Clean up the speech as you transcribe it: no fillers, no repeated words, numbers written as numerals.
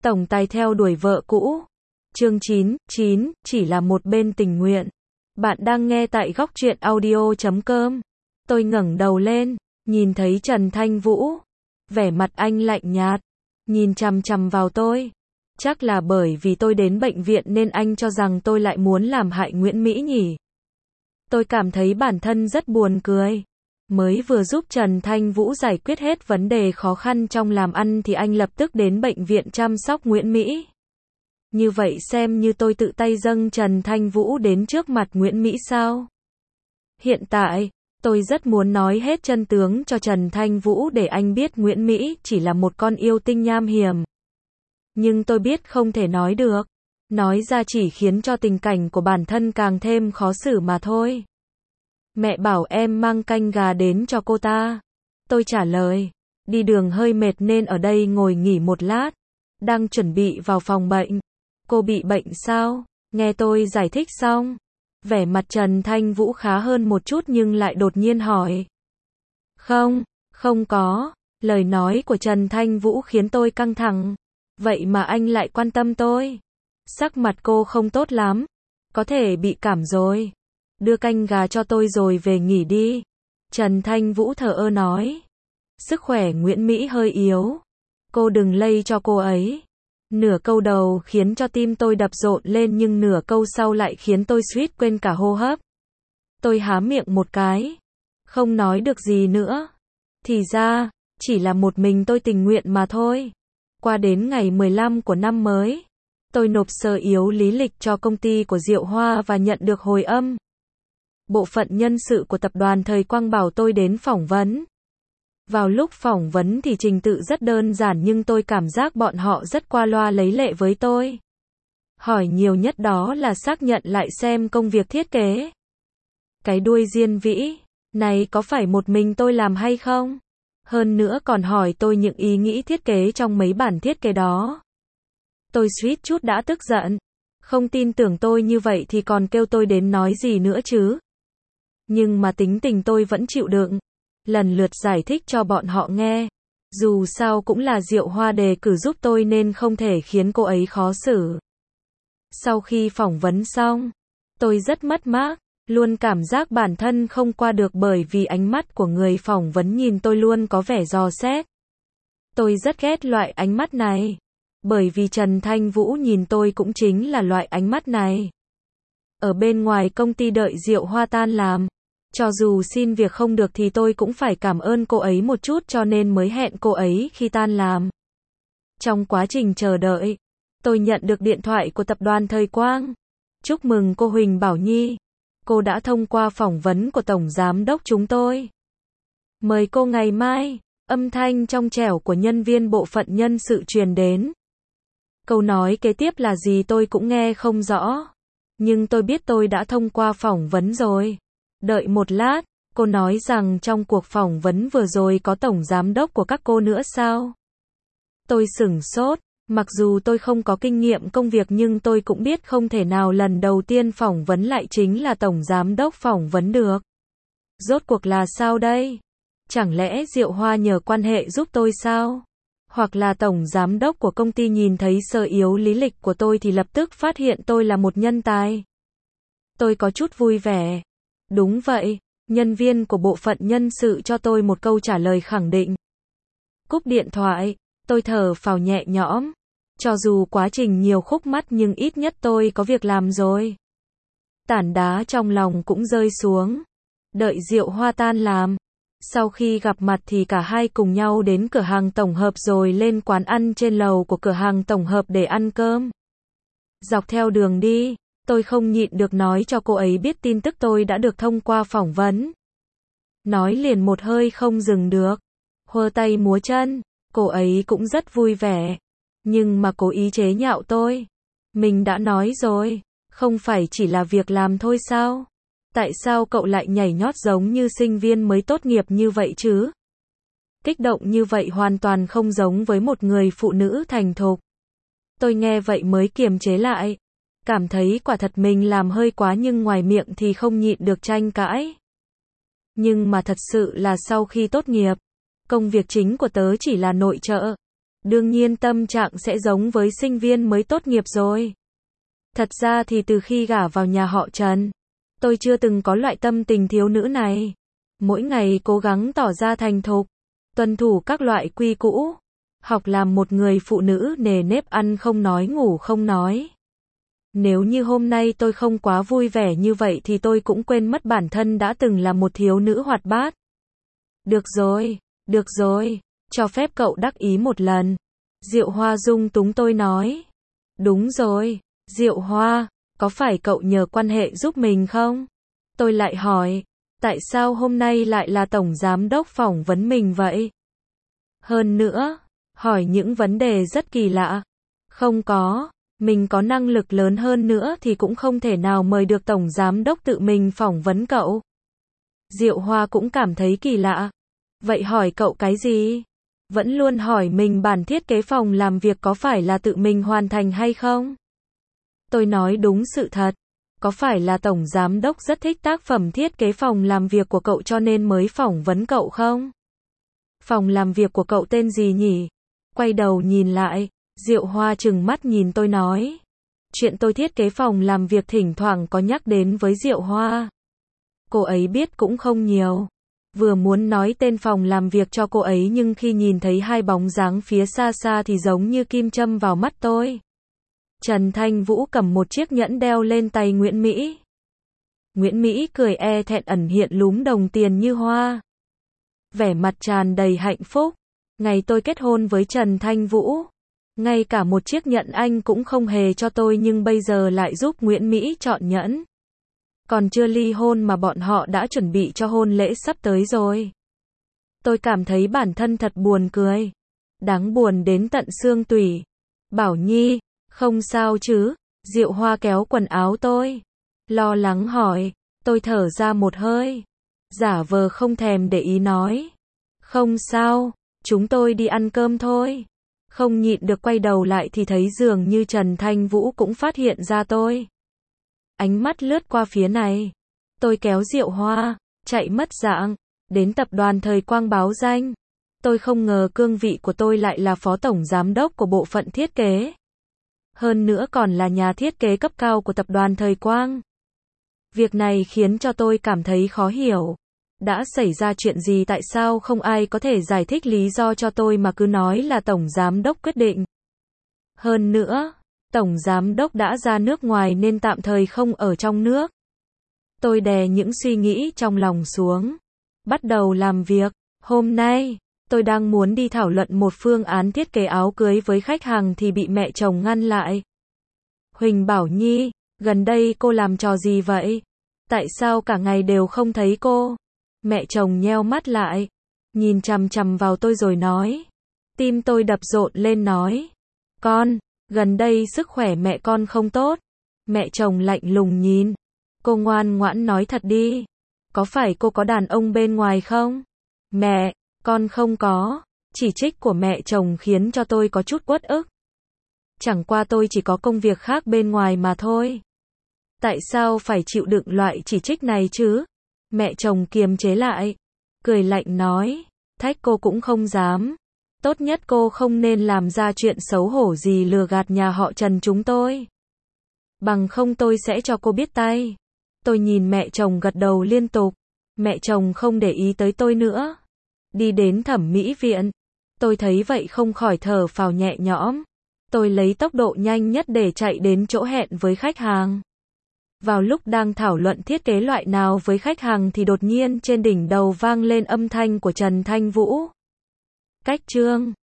Tổng tài theo đuổi vợ cũ. Chương 9, chỉ là một bên tình nguyện. Bạn đang nghe tại góc truyện audio.com. Tôi ngẩng đầu lên, nhìn thấy Trần Thanh Vũ. Vẻ mặt anh lạnh nhạt, nhìn chằm chằm vào tôi. Chắc là bởi vì tôi đến bệnh viện nên anh cho rằng tôi lại muốn làm hại Nguyễn Mỹ nhỉ. Tôi cảm thấy bản thân rất buồn cười. Mới vừa giúp Trần Thanh Vũ giải quyết hết vấn đề khó khăn trong làm ăn thì anh lập tức đến bệnh viện chăm sóc Nguyễn Mỹ. Như vậy xem như tôi tự tay dâng Trần Thanh Vũ đến trước mặt Nguyễn Mỹ sao? Hiện tại, tôi rất muốn nói hết chân tướng cho Trần Thanh Vũ để anh biết Nguyễn Mỹ chỉ là một con yêu tinh nham hiểm. Nhưng tôi biết không thể nói được. Nói ra chỉ khiến cho tình cảnh của bản thân càng thêm khó xử mà thôi. Mẹ bảo em mang canh gà đến cho cô ta. Tôi trả lời, đi đường hơi mệt nên ở đây ngồi nghỉ một lát. Đang chuẩn bị vào phòng bệnh. Cô bị bệnh sao? Nghe tôi giải thích xong. Vẻ mặt Trần Thanh Vũ khá hơn một chút nhưng lại đột nhiên hỏi. Không có. Lời nói của Trần Thanh Vũ khiến tôi căng thẳng. Vậy mà anh lại quan tâm tôi. Sắc mặt cô không tốt lắm. Có thể bị cảm rồi. Đưa canh gà cho tôi rồi về nghỉ đi. Trần Thanh Vũ thờ ơ nói. Sức khỏe Nguyễn Mỹ hơi yếu. Cô đừng lây cho cô ấy. Nửa câu đầu khiến cho tim tôi đập rộn lên nhưng nửa câu sau lại khiến tôi suýt quên cả hô hấp. Tôi há miệng một cái. Không nói được gì nữa. Thì ra, chỉ là một mình tôi tình nguyện mà thôi. Qua đến ngày 15 của năm mới, tôi nộp sơ yếu lý lịch cho công ty của Diệu Hoa và nhận được hồi âm. Bộ phận nhân sự của tập đoàn Thời Quang bảo tôi đến phỏng vấn. Vào lúc phỏng vấn thì trình tự rất đơn giản nhưng tôi cảm giác bọn họ rất qua loa lấy lệ với tôi. Hỏi nhiều nhất đó là xác nhận lại xem công việc thiết kế. Cái đuôi diên vĩ, này có phải một mình tôi làm hay không? Hơn nữa còn hỏi tôi những ý nghĩ thiết kế trong mấy bản thiết kế đó. Tôi suýt chút đã tức giận. Không tin tưởng tôi như vậy thì còn kêu tôi đến nói gì nữa chứ? Nhưng mà tính tình tôi vẫn chịu đựng. Lần lượt giải thích cho bọn họ nghe. Dù sao cũng là Diệu Hoa đề cử giúp tôi nên không thể khiến cô ấy khó xử. Sau khi phỏng vấn xong, tôi rất mất mát. Luôn cảm giác bản thân không qua được bởi vì ánh mắt của người phỏng vấn nhìn tôi luôn có vẻ dò xét. Tôi rất ghét loại ánh mắt này. Bởi vì Trần Thanh Vũ nhìn tôi cũng chính là loại ánh mắt này. Ở bên ngoài công ty đợi Diệu Hoa tan làm. Cho dù xin việc không được thì tôi cũng phải cảm ơn cô ấy một chút cho nên mới hẹn cô ấy khi tan làm. Trong quá trình chờ đợi, tôi nhận được điện thoại của tập đoàn Thời Quang. Chúc mừng cô Huỳnh Bảo Nhi. Cô đã thông qua phỏng vấn của Tổng Giám đốc chúng tôi. Mời cô ngày mai. Âm thanh trong trẻo của nhân viên bộ phận nhân sự truyền đến. Câu nói kế tiếp là gì tôi cũng nghe không rõ. Nhưng tôi biết tôi đã thông qua phỏng vấn rồi. Đợi một lát, cô nói rằng trong cuộc phỏng vấn vừa rồi có tổng giám đốc của các cô nữa sao? Tôi sửng sốt, mặc dù tôi không có kinh nghiệm công việc nhưng tôi cũng biết không thể nào lần đầu tiên phỏng vấn lại chính là tổng giám đốc phỏng vấn được. Rốt cuộc là sao đây? Chẳng lẽ Diệu Hoa nhờ quan hệ giúp tôi sao? Hoặc là tổng giám đốc của công ty nhìn thấy sơ yếu lý lịch của tôi thì lập tức phát hiện tôi là một nhân tài? Tôi có chút vui vẻ. Đúng vậy, nhân viên của bộ phận nhân sự cho tôi một câu trả lời khẳng định. Cúp điện thoại, tôi thở phào nhẹ nhõm. Cho dù quá trình nhiều khúc mắc nhưng ít nhất tôi có việc làm rồi. Tảng đá trong lòng cũng rơi xuống. Đợi Diệu Hoa tan làm. Sau khi gặp mặt thì cả hai cùng nhau đến cửa hàng tổng hợp rồi lên quán ăn trên lầu của cửa hàng tổng hợp để ăn cơm. Dọc theo đường đi, tôi không nhịn được nói cho cô ấy biết tin tức tôi đã được thông qua phỏng vấn. Nói liền một hơi không dừng được. Huơ tay múa chân, cô ấy cũng rất vui vẻ. Nhưng mà cố ý chế nhạo tôi. Mình đã nói rồi, không phải chỉ là việc làm thôi sao? Tại sao cậu lại nhảy nhót giống như sinh viên mới tốt nghiệp như vậy chứ? Kích động như vậy hoàn toàn không giống với một người phụ nữ thành thục. Tôi nghe vậy mới kiềm chế lại. Cảm thấy quả thật mình làm hơi quá nhưng ngoài miệng thì không nhịn được tranh cãi. Nhưng mà thật sự là sau khi tốt nghiệp, công việc chính của tớ chỉ là nội trợ. Đương nhiên tâm trạng sẽ giống với sinh viên mới tốt nghiệp rồi. Thật ra thì từ khi gả vào nhà họ Trần, tôi chưa từng có loại tâm tình thiếu nữ này. Mỗi ngày cố gắng tỏ ra thành thục, tuân thủ các loại quy củ, học làm một người phụ nữ nề nếp, ăn không nói ngủ không nói. Nếu như hôm nay tôi không quá vui vẻ như vậy thì tôi cũng quên mất bản thân đã từng là một thiếu nữ hoạt bát. Được rồi, cho phép cậu đắc ý một lần. Diệu Hoa dung túng tôi nói. Đúng rồi, Diệu Hoa, có phải cậu nhờ quan hệ giúp mình không? Tôi lại hỏi, tại sao hôm nay lại là tổng giám đốc phỏng vấn mình vậy? Hơn nữa, hỏi những vấn đề rất kỳ lạ. Không có, mình có năng lực lớn hơn nữa thì cũng không thể nào mời được tổng giám đốc tự mình phỏng vấn cậu. Diệu Hoa cũng cảm thấy kỳ lạ. Vậy hỏi cậu cái gì? Vẫn luôn hỏi mình bản thiết kế phòng làm việc có phải là tự mình hoàn thành hay không? Tôi nói đúng sự thật. Có phải là tổng giám đốc rất thích tác phẩm thiết kế phòng làm việc của cậu cho nên mới phỏng vấn cậu không? Phòng làm việc của cậu tên gì nhỉ? Quay đầu nhìn lại, Diệu Hoa trừng mắt nhìn tôi nói. Chuyện tôi thiết kế phòng làm việc thỉnh thoảng có nhắc đến với Diệu Hoa. Cô ấy biết cũng không nhiều. Vừa muốn nói tên phòng làm việc cho cô ấy nhưng khi nhìn thấy hai bóng dáng phía xa xa thì giống như kim châm vào mắt tôi. Trần Thanh Vũ cầm một chiếc nhẫn đeo lên tay Nguyễn Mỹ. Nguyễn Mỹ cười e thẹn ẩn hiện lúm đồng tiền như hoa. Vẻ mặt tràn đầy hạnh phúc. Ngày tôi kết hôn với Trần Thanh Vũ, ngay cả một chiếc nhẫn anh cũng không hề cho tôi nhưng bây giờ lại giúp Nguyễn Mỹ chọn nhẫn. Còn chưa ly hôn mà bọn họ đã chuẩn bị cho hôn lễ sắp tới rồi. Tôi cảm thấy bản thân thật buồn cười. Đáng buồn đến tận xương tủy. Bảo Nhi, không sao chứ? Diệu Hoa kéo quần áo tôi. Lo lắng hỏi. Tôi thở ra một hơi. Giả vờ không thèm để ý nói. Không sao, chúng tôi đi ăn cơm thôi. Không nhịn được quay đầu lại thì thấy dường như Trần Thanh Vũ cũng phát hiện ra tôi. Ánh mắt lướt qua phía này. Tôi kéo Diệu Hoa, chạy mất dạng, đến tập đoàn Thời Quang báo danh. Tôi không ngờ cương vị của tôi lại là phó tổng giám đốc của bộ phận thiết kế. Hơn nữa còn là nhà thiết kế cấp cao của tập đoàn Thời Quang. Việc này khiến cho tôi cảm thấy khó hiểu. Đã xảy ra chuyện gì, tại sao không ai có thể giải thích lý do cho tôi mà cứ nói là tổng giám đốc quyết định. Hơn nữa, tổng giám đốc đã ra nước ngoài nên tạm thời không ở trong nước. Tôi đè những suy nghĩ trong lòng xuống. Bắt đầu làm việc. Hôm nay, tôi đang muốn đi thảo luận một phương án thiết kế áo cưới với khách hàng thì bị mẹ chồng ngăn lại. Huỳnh Bảo Nhi, gần đây cô làm trò gì vậy? Tại sao cả ngày đều không thấy cô? Mẹ chồng nheo mắt lại, nhìn chằm chằm vào tôi rồi nói. Tim tôi đập rộn lên nói. Con, gần đây sức khỏe mẹ con không tốt. Mẹ chồng lạnh lùng nhìn. Cô ngoan ngoãn nói thật đi. Có phải cô có đàn ông bên ngoài không? Mẹ, con không có. Chỉ trích của mẹ chồng khiến cho tôi có chút uất ức. Chẳng qua tôi chỉ có công việc khác bên ngoài mà thôi. Tại sao phải chịu đựng loại chỉ trích này chứ? Mẹ chồng kiềm chế lại, cười lạnh nói, thách cô cũng không dám. Tốt nhất cô không nên làm ra chuyện xấu hổ gì lừa gạt nhà họ Trần chúng tôi. Bằng không tôi sẽ cho cô biết tay. Tôi nhìn mẹ chồng gật đầu liên tục. Mẹ chồng không để ý tới tôi nữa. Đi đến thẩm mỹ viện. Tôi thấy vậy không khỏi thở phào nhẹ nhõm. Tôi lấy tốc độ nhanh nhất để chạy đến chỗ hẹn với khách hàng. Vào lúc đang thảo luận thiết kế loại nào với khách hàng thì đột nhiên trên đỉnh đầu vang lên âm thanh của Trần Thanh Vũ. Cách chương